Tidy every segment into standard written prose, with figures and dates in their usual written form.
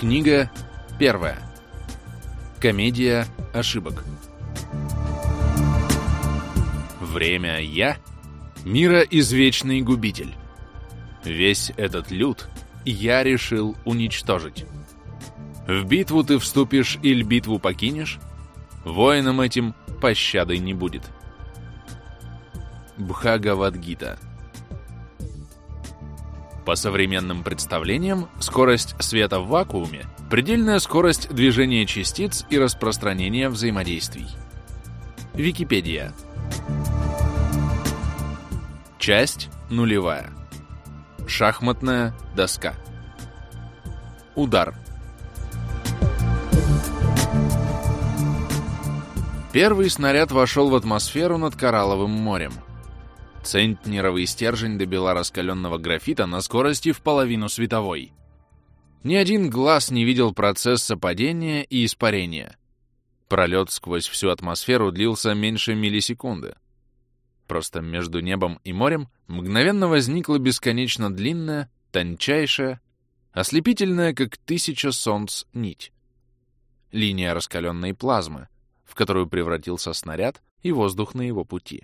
Книга 1. Комедия ошибок. Время «Я» — мира извечный губитель. Весь этот люд я решил уничтожить. В битву ты вступишь или битву покинешь, воинам этим пощады не будет. Бхагавад-гита. По современным представлениям, скорость света в вакууме — предельная скорость движения частиц и распространения взаимодействий. Википедия. Часть 0. Шахматная доска. Удар. Первый снаряд вошел в атмосферу над Коралловым морем. Центнеровый стержень добила раскаленного графита на скорости в половину световой. Ни один глаз не видел процесса падения и испарения. Пролет сквозь всю атмосферу длился меньше миллисекунды. Просто между небом и морем мгновенно возникла бесконечно длинная, тончайшая, ослепительная, как 1000 солнц, нить. Линия раскаленной плазмы, в которую превратился снаряд и воздух на его пути.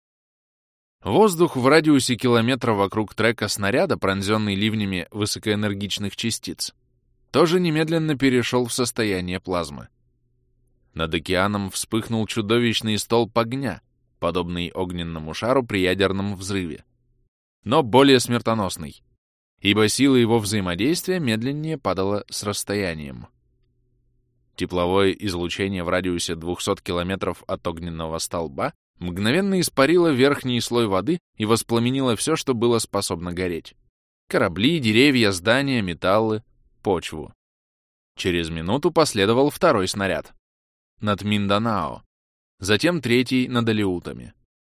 Воздух в радиусе километра вокруг трека снаряда, пронзенный ливнями высокоэнергичных частиц, тоже немедленно перешел в состояние плазмы. Над океаном вспыхнул чудовищный столб огня, подобный огненному шару при ядерном взрыве, но более смертоносный, ибо сила его взаимодействия медленнее падала с расстоянием. Тепловое излучение в радиусе 200 километров от огненного столба мгновенно испарило верхний слой воды и воспламенило все, что было способно гореть. Корабли, деревья, здания, металлы, почву. Через минуту последовал второй снаряд. Над Минданао. Затем третий над Алеутами.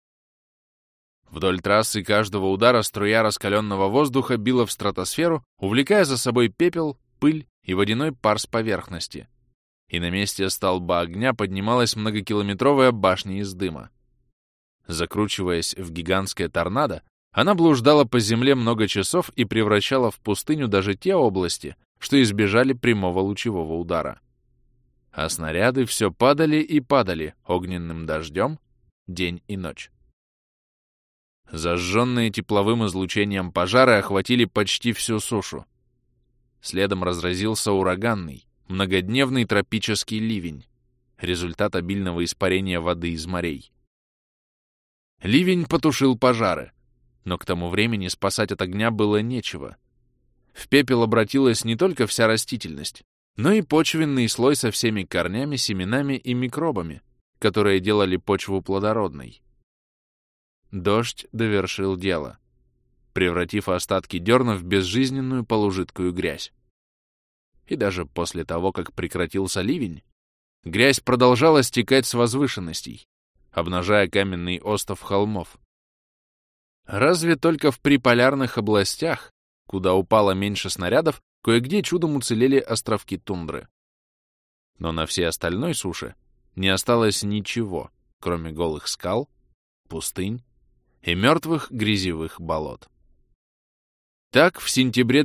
Вдоль трассы каждого удара струя раскаленного воздуха била в стратосферу, увлекая за собой пепел, пыль и водяной пар с поверхности. И на месте столба огня поднималась многокилометровая башня из дыма. Закручиваясь в гигантское торнадо, она блуждала по земле много часов и превращала в пустыню даже те области, что избежали прямого лучевого удара. А снаряды все падали и падали огненным дождем день и ночь. Зажженные тепловым излучением пожары охватили почти всю сушу. Следом разразился ураганный, многодневный тропический ливень, результат обильного испарения воды из морей. Ливень потушил пожары, но к тому времени спасать от огня было нечего. В пепел обратилась не только вся растительность, но и почвенный слой со всеми корнями, семенами и микробами, которые делали почву плодородной. Дождь довершил дело, превратив остатки дерна в безжизненную полужидкую грязь. И даже после того, как прекратился ливень, грязь продолжала стекать с возвышенностей, обнажая каменный остов холмов. Разве только в приполярных областях, куда упало меньше снарядов, кое-где чудом уцелели островки тундры. Но на всей остальной суше не осталось ничего, кроме голых скал, пустынь и мертвых грязевых болот. Так, в сентябре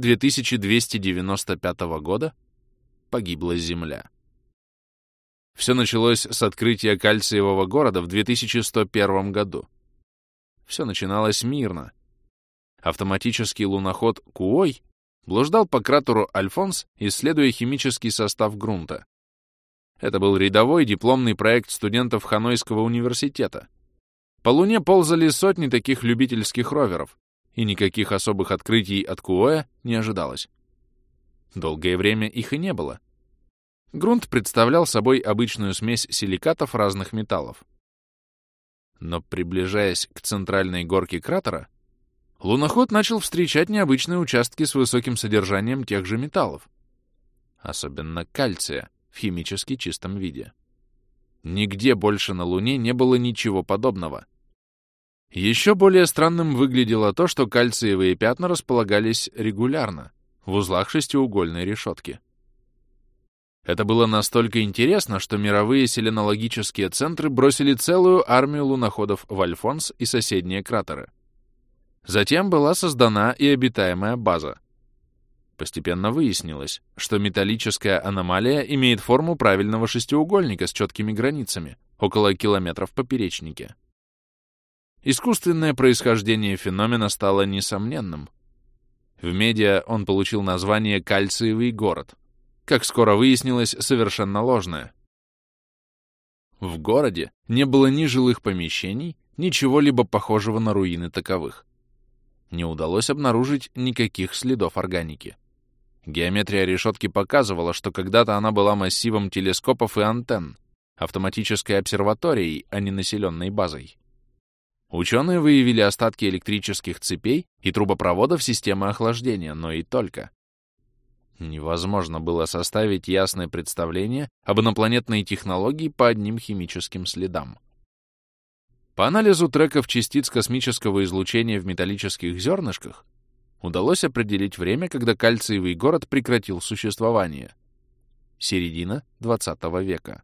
2295 года погибла Земля. Все началось с открытия кальциевого города в 2101 году. Все начиналось мирно. Автоматический луноход Куой блуждал по кратеру Альфонс, исследуя химический состав грунта. Это был рядовой дипломный проект студентов Ханойского университета. По Луне ползали сотни таких любительских роверов, и никаких особых открытий от Куоя не ожидалось. Долгое время их и не было. Грунт представлял собой обычную смесь силикатов разных металлов. Но, приближаясь к центральной горке кратера, луноход начал встречать необычные участки с высоким содержанием тех же металлов, особенно кальция в химически чистом виде. Нигде больше на Луне не было ничего подобного. Еще более странным выглядело то, что кальциевые пятна располагались регулярно, в узлах шестиугольной решетки. Это было настолько интересно, что мировые селенологические центры бросили целую армию луноходов в Альфонс и соседние кратеры. Затем была создана и обитаемая база. Постепенно выяснилось, что металлическая аномалия имеет форму правильного шестиугольника с четкими границами, около километра в поперечнике. Искусственное происхождение феномена стало несомненным. В медиа он получил название «Кальциевый город», как скоро выяснилось, совершенно ложное. В городе не было ни жилых помещений, ни чего-либо похожего на руины таковых. Не удалось обнаружить никаких следов органики. Геометрия решетки показывала, что когда-то она была массивом телескопов и антенн, автоматической обсерваторией, а не населенной базой. Ученые выявили остатки электрических цепей и трубопроводов системы охлаждения, но и только. Невозможно было составить ясное представление об инопланетной технологии по одним химическим следам. По анализу треков частиц космического излучения в металлических зернышках удалось определить время, когда кальциевый город прекратил существование. Середина XX века.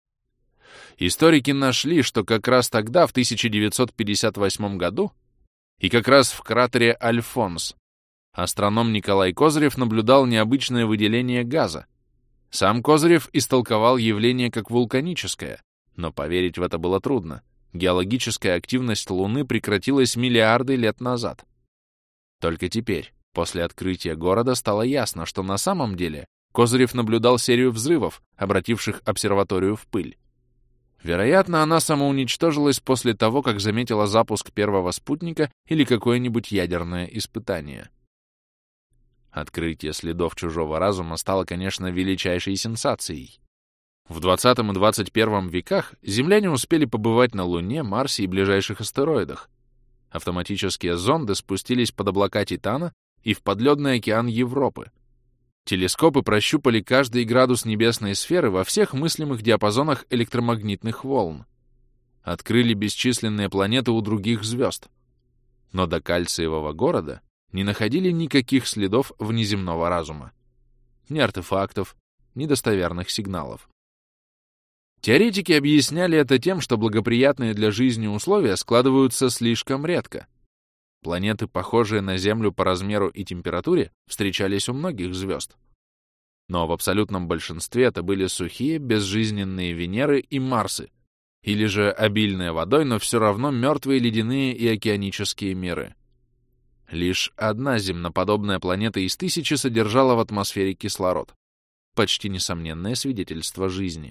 Историки нашли, что как раз тогда, в 1958 году, и как раз в кратере Альфонс, астроном Николай Козырев наблюдал необычное выделение газа. Сам Козырев истолковал явление как вулканическое, но поверить в это было трудно. Геологическая активность Луны прекратилась миллиарды лет назад. Только теперь, после открытия города, стало ясно, что на самом деле Козырев наблюдал серию взрывов, обративших обсерваторию в пыль. Вероятно, она самоуничтожилась после того, как заметила запуск первого спутника или какое-нибудь ядерное испытание. Открытие следов чужого разума стало, конечно, величайшей сенсацией. В 20 и 21 веках земляне успели побывать на Луне, Марсе и ближайших астероидах. Автоматические зонды спустились под облака Титана и в подледный океан Европы. Телескопы прощупали каждый градус небесной сферы во всех мыслимых диапазонах электромагнитных волн. Открыли бесчисленные планеты у других звезд. Но до кальциевого города не находили никаких следов внеземного разума. Ни артефактов, ни достоверных сигналов. Теоретики объясняли это тем, что благоприятные для жизни условия складываются слишком редко. Планеты, похожие на Землю по размеру и температуре, встречались у многих звезд. Но в абсолютном большинстве это были сухие, безжизненные Венеры и Марсы, или же обильные водой, но все равно мертвые ледяные и океанические миры. Лишь одна земноподобная планета из 1000 содержала в атмосфере кислород. Почти несомненное свидетельство жизни.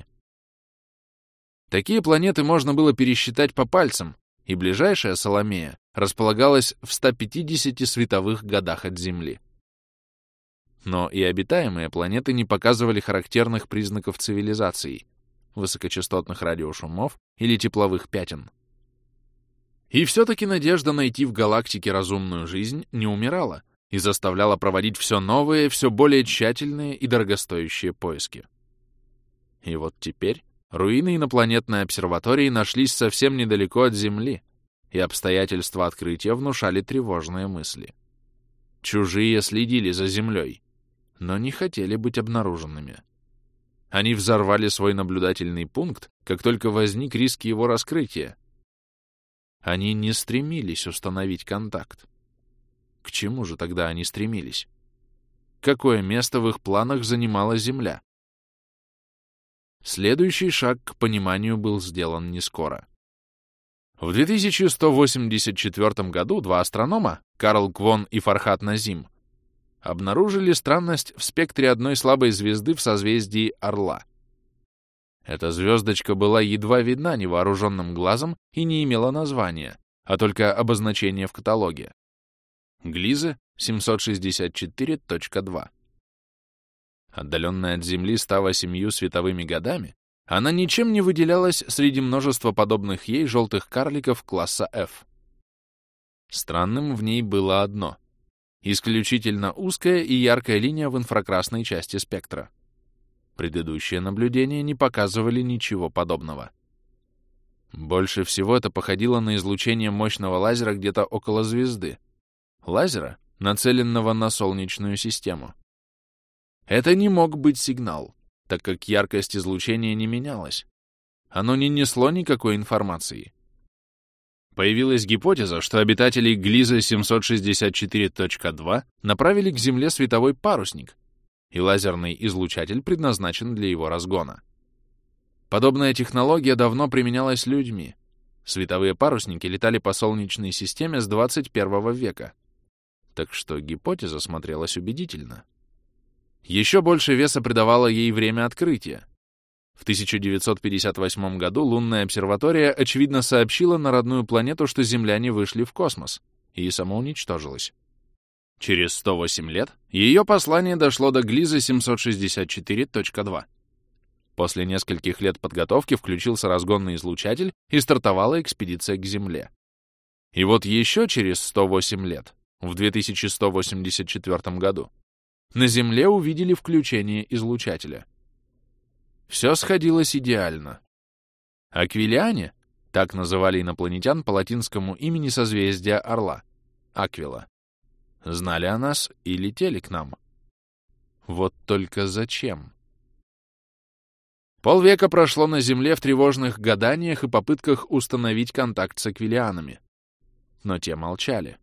Такие планеты можно было пересчитать по пальцам, и ближайшая Соломея располагалась в 150 световых годах от Земли. Но и обитаемые планеты не показывали характерных признаков цивилизации, высокочастотных радиошумов или тепловых пятен. И все-таки надежда найти в галактике разумную жизнь не умирала и заставляла проводить все новые, все более тщательные и дорогостоящие поиски. И вот теперь руины инопланетной обсерватории нашлись совсем недалеко от Земли, и обстоятельства открытия внушали тревожные мысли. Чужие следили за Землей, но не хотели быть обнаруженными. Они взорвали свой наблюдательный пункт, как только возник риск его раскрытия. Они не стремились установить контакт. К чему же тогда они стремились? Какое место в их планах занимала Земля? Следующий шаг к пониманию был сделан не скоро. В 2184 году два астронома, Карл Квон и Фархад Назим, обнаружили странность в спектре одной слабой звезды в созвездии Орла. Эта звездочка была едва видна невооруженным глазом и не имела названия, а только обозначение в каталоге. Глиза 764.2. Отдаленная от Земли 108 световыми годами, она ничем не выделялась среди множества подобных ей желтых карликов класса F. Странным в ней было одно — исключительно узкая и яркая линия в инфракрасной части спектра. Предыдущие наблюдения не показывали ничего подобного. Больше всего это походило на излучение мощного лазера где-то около звезды. Лазера, нацеленного на Солнечную систему. Это не мог быть сигнал, так как яркость излучения не менялась. Оно не несло никакой информации. Появилась гипотеза, что обитатели Глиза 764.2 направили к Земле световой парусник, и лазерный излучатель предназначен для его разгона. Подобная технология давно применялась людьми. Световые парусники летали по Солнечной системе с 21 века. Так что гипотеза смотрелась убедительно. Еще больше веса придавало ей время открытия. В 1958 году лунная обсерватория очевидно сообщила на родную планету, что земляне вышли в космос, и самоуничтожилась. Через 108 лет ее послание дошло до Глиза 764.2. После нескольких лет подготовки включился разгонный излучатель и стартовала экспедиция к Земле. И вот еще через 108 лет, в 2184 году, на Земле увидели включение излучателя. Все сходилось идеально. Аквилиане, так называли инопланетян по латинскому имени созвездия Орла, Аквила, знали о нас и летели к нам. Вот только зачем? Полвека прошло на Земле в тревожных гаданиях и попытках установить контакт с аквилианами. Но те молчали.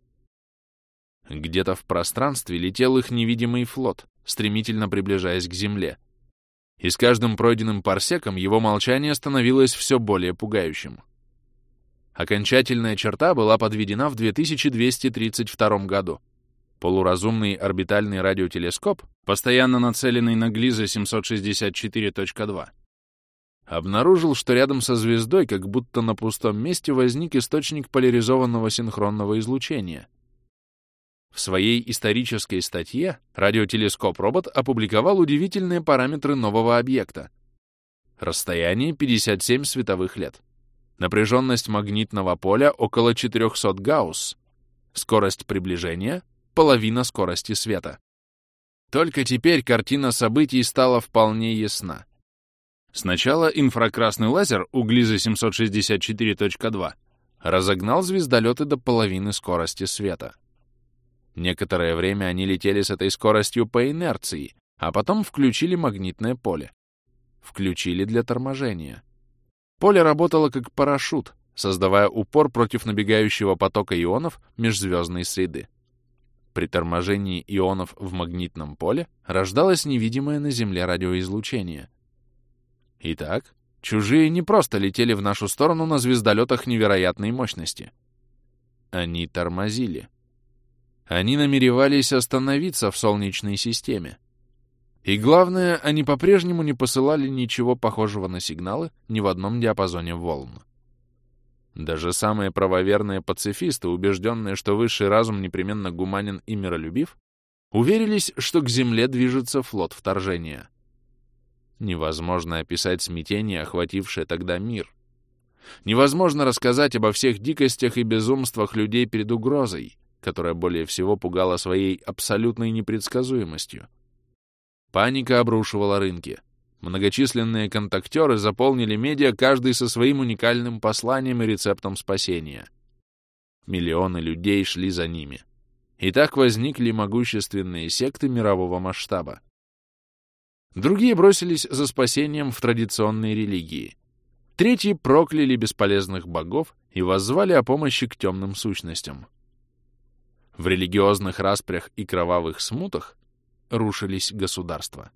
Где-то в пространстве летел их невидимый флот, стремительно приближаясь к Земле. И с каждым пройденным парсеком его молчание становилось все более пугающим. Окончательная черта была подведена в 2232 году. Полуразумный орбитальный радиотелескоп, постоянно нацеленный на Глиза 764.2, обнаружил, что рядом со звездой, как будто на пустом месте, возник источник поляризованного синхронного излучения. В своей исторической статье радиотелескоп-робот опубликовал удивительные параметры нового объекта. Расстояние 57 световых лет. Напряженность магнитного поля около 400 гаусс. Скорость приближения — половина скорости света. Только теперь картина событий стала вполне ясна. Сначала инфракрасный лазер у Глиза 764.2 разогнал звездолеты до половины скорости света. Некоторое время они летели с этой скоростью по инерции, а потом включили магнитное поле. Включили для торможения. Поле работало как парашют, создавая упор против набегающего потока ионов межзвездной среды. При торможении ионов в магнитном поле рождалось невидимое на Земле радиоизлучение. Итак, чужие не просто летели в нашу сторону на звездолетах невероятной мощности. Они тормозили. Они намеревались остановиться в Солнечной системе. И главное, они по-прежнему не посылали ничего похожего на сигналы ни в одном диапазоне волн. Даже самые правоверные пацифисты, убежденные, что высший разум непременно гуманен и миролюбив, уверились, что к Земле движется флот вторжения. Невозможно описать смятение, охватившее тогда мир. Невозможно рассказать обо всех дикостях и безумствах людей перед угрозой, которая более всего пугала своей абсолютной непредсказуемостью. Паника обрушивала рынки. Многочисленные контактеры заполнили медиа, каждый со своим уникальным посланием и рецептом спасения. Миллионы людей шли за ними. И так возникли могущественные секты мирового масштаба. Другие бросились за спасением в традиционные религии. Третьи прокляли бесполезных богов и воззвали о помощи к темным сущностям. В религиозных распрях и кровавых смутах рушились государства.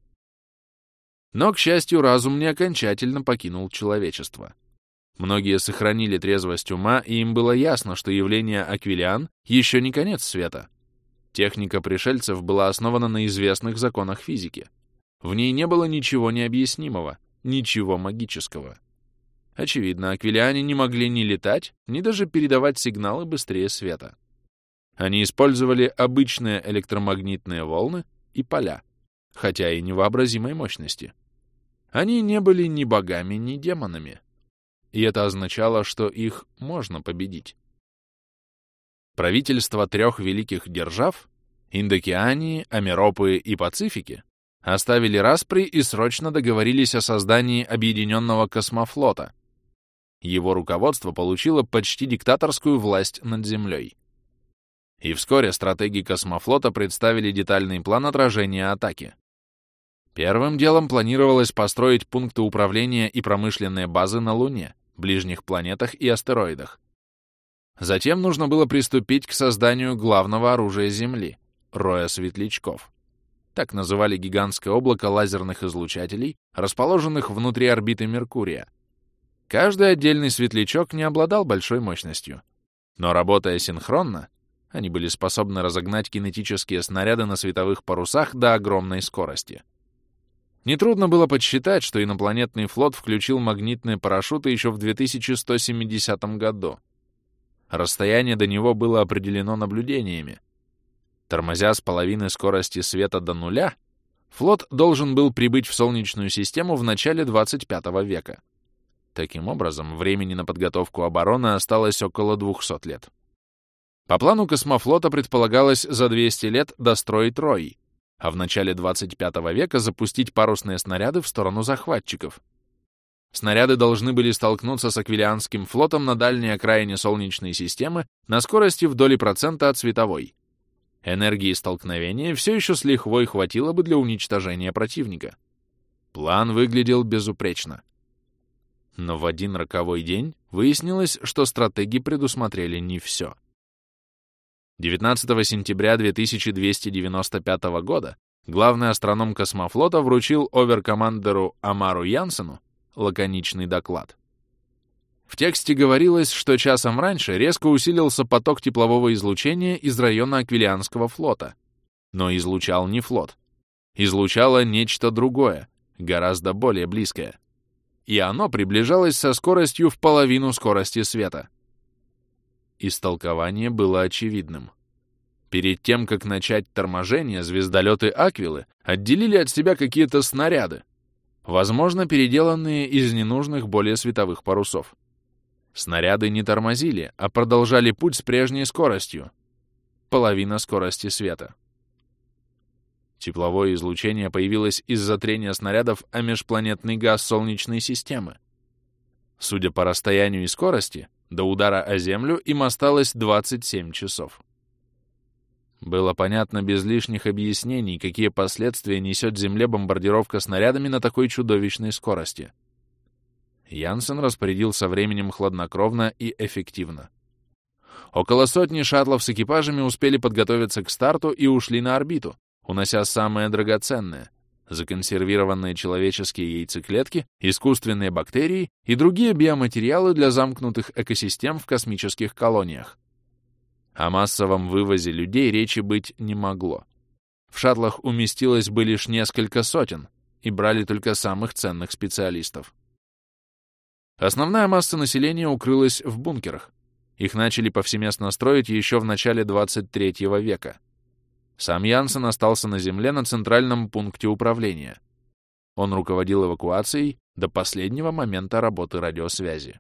Но, к счастью, разум не окончательно покинул человечество. Многие сохранили трезвость ума, и им было ясно, что явление аквилиан еще не конец света. Техника пришельцев была основана на известных законах физики. В ней не было ничего необъяснимого, ничего магического. Очевидно, аквилиане не могли ни летать, ни даже передавать сигналы быстрее света. Они использовали обычные электромагнитные волны и поля, хотя и невообразимой мощности. Они не были ни богами, ни демонами. И это означало, что их можно победить. Правительства трех великих держав — Индокеании, Амеропы и Пацифики — оставили распри и срочно договорились о создании объединенного космофлота. Его руководство получило почти диктаторскую власть над Землей. И вскоре стратеги космофлота представили детальный план отражения атаки. Первым делом планировалось построить пункты управления и промышленные базы на Луне, ближних планетах и астероидах. Затем нужно было приступить к созданию главного оружия Земли — роя светлячков. Так называли гигантское облако лазерных излучателей, расположенных внутри орбиты Меркурия. Каждый отдельный светлячок не обладал большой мощностью, но, работая синхронно, они были способны разогнать кинетические снаряды на световых парусах до огромной скорости. Нетрудно было подсчитать, что инопланетный флот включил магнитные парашюты еще в 2170 году. Расстояние до него было определено наблюдениями. Тормозя с половины скорости света до нуля, флот должен был прибыть в Солнечную систему в начале 25 века. Таким образом, времени на подготовку обороны осталось около 200 лет. По плану космофлота предполагалось за 200 лет достроить Рой, а в начале 25 века запустить парусные снаряды в сторону захватчиков. Снаряды должны были столкнуться с Аквилианским флотом на дальней окраине Солнечной системы на скорости в доли процента от световой. Энергии столкновения все еще с лихвой хватило бы для уничтожения противника. План выглядел безупречно. Но в один роковой день выяснилось, что стратеги предусмотрели не все. 19 сентября 2295 года главный астроном космофлота вручил оверкомандеру Амару Янсену лаконичный доклад. В тексте говорилось, что часом раньше резко усилился поток теплового излучения из района Аквилианского флота. Но излучал не флот. Излучало нечто другое, гораздо более близкое. И оно приближалось со скоростью в половину скорости света. Истолкование было очевидным. Перед тем, как начать торможение, звездолеты Аквилы отделили от себя какие-то снаряды, возможно, переделанные из ненужных более световых парусов. Снаряды не тормозили, а продолжали путь с прежней скоростью — половина скорости света. Тепловое излучение появилось из-за трения снарядов о межпланетный газ Солнечной системы. Судя по расстоянию и скорости, до удара о Землю им осталось 27 часов. Было понятно без лишних объяснений, какие последствия несет Земле бомбардировка снарядами на такой чудовищной скорости. Янсен распорядился временем хладнокровно и эффективно. Около сотни шаттлов с экипажами успели подготовиться к старту и ушли на орбиту, унося самое драгоценное — законсервированные человеческие яйцеклетки, искусственные бактерии и другие биоматериалы для замкнутых экосистем в космических колониях. О массовом вывозе людей речи быть не могло. В шаттлах уместилось бы лишь несколько сотен, и брали только самых ценных специалистов. Основная масса населения укрылась в бункерах. Их начали повсеместно строить еще в начале 23 века. Сам Янсен остался на Земле на центральном пункте управления. Он руководил эвакуацией до последнего момента работы радиосвязи.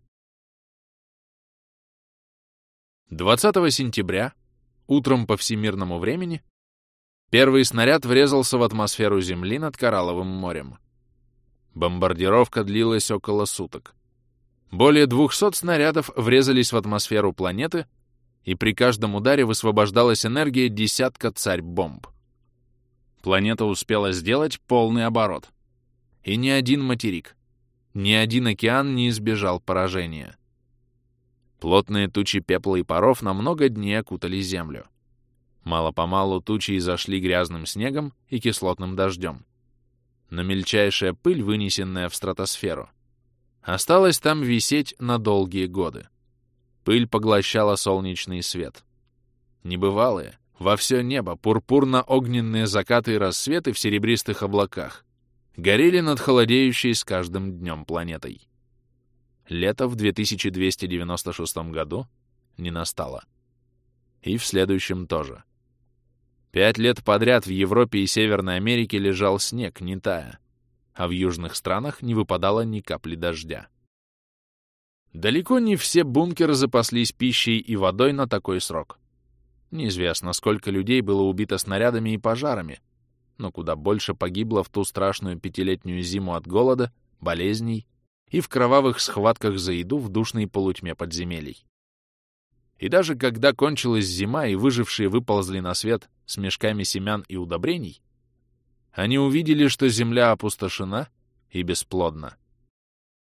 20 сентября, утром по всемирному времени, первый снаряд врезался в атмосферу Земли над Коралловым морем. Бомбардировка длилась около суток. Более 200 снарядов врезались в атмосферу планеты, и при каждом ударе высвобождалась энергия десятка царь-бомб. Планета успела сделать полный оборот. И ни один материк, ни один океан не избежал поражения. Плотные тучи пепла и паров на много дней окутали Землю. Мало-помалу тучи изошли грязным снегом и кислотным дождем. Но мельчайшая пыль, вынесенная в стратосферу, осталась там висеть на долгие годы. Пыль поглощала солнечный свет. Небывалые, во все небо, пурпурно-огненные закаты и рассветы в серебристых облаках горели над холодеющей с каждым днем планетой. Лето в 2296 году не настало. И в следующем тоже. 5 лет подряд в Европе и Северной Америке лежал снег, не тая, а в южных странах не выпадало ни капли дождя. Далеко не все бункеры запаслись пищей и водой на такой срок. Неизвестно, сколько людей было убито снарядами и пожарами, но куда больше погибло в ту страшную 5-летнюю зиму от голода, болезней и в кровавых схватках за еду в душной полутьме подземелий. И даже когда кончилась зима и выжившие выползли на свет с мешками семян и удобрений, они увидели, что земля опустошена и бесплодна.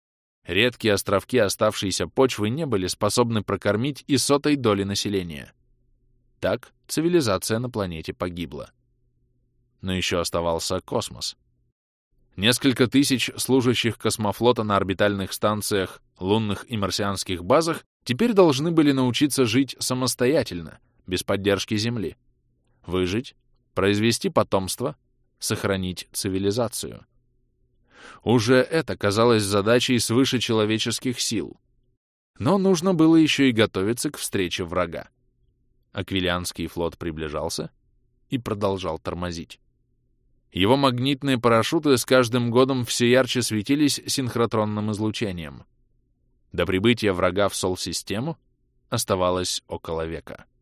Редкие островки оставшейся почвы не были способны прокормить и сотой доли населения. Так цивилизация на планете погибла. Но еще оставался космос. Несколько тысяч служащих космофлота на орбитальных станциях, лунных и марсианских базах теперь должны были научиться жить самостоятельно, без поддержки Земли. Выжить, произвести потомство, сохранить цивилизацию. Уже это казалось задачей свыше человеческих сил. Но нужно было еще и готовиться к встрече врага. Аквилианский флот приближался и продолжал тормозить. Его магнитные парашюты с каждым годом все ярче светились синхротронным излучением. До прибытия врага в Сол-систему оставалось около века.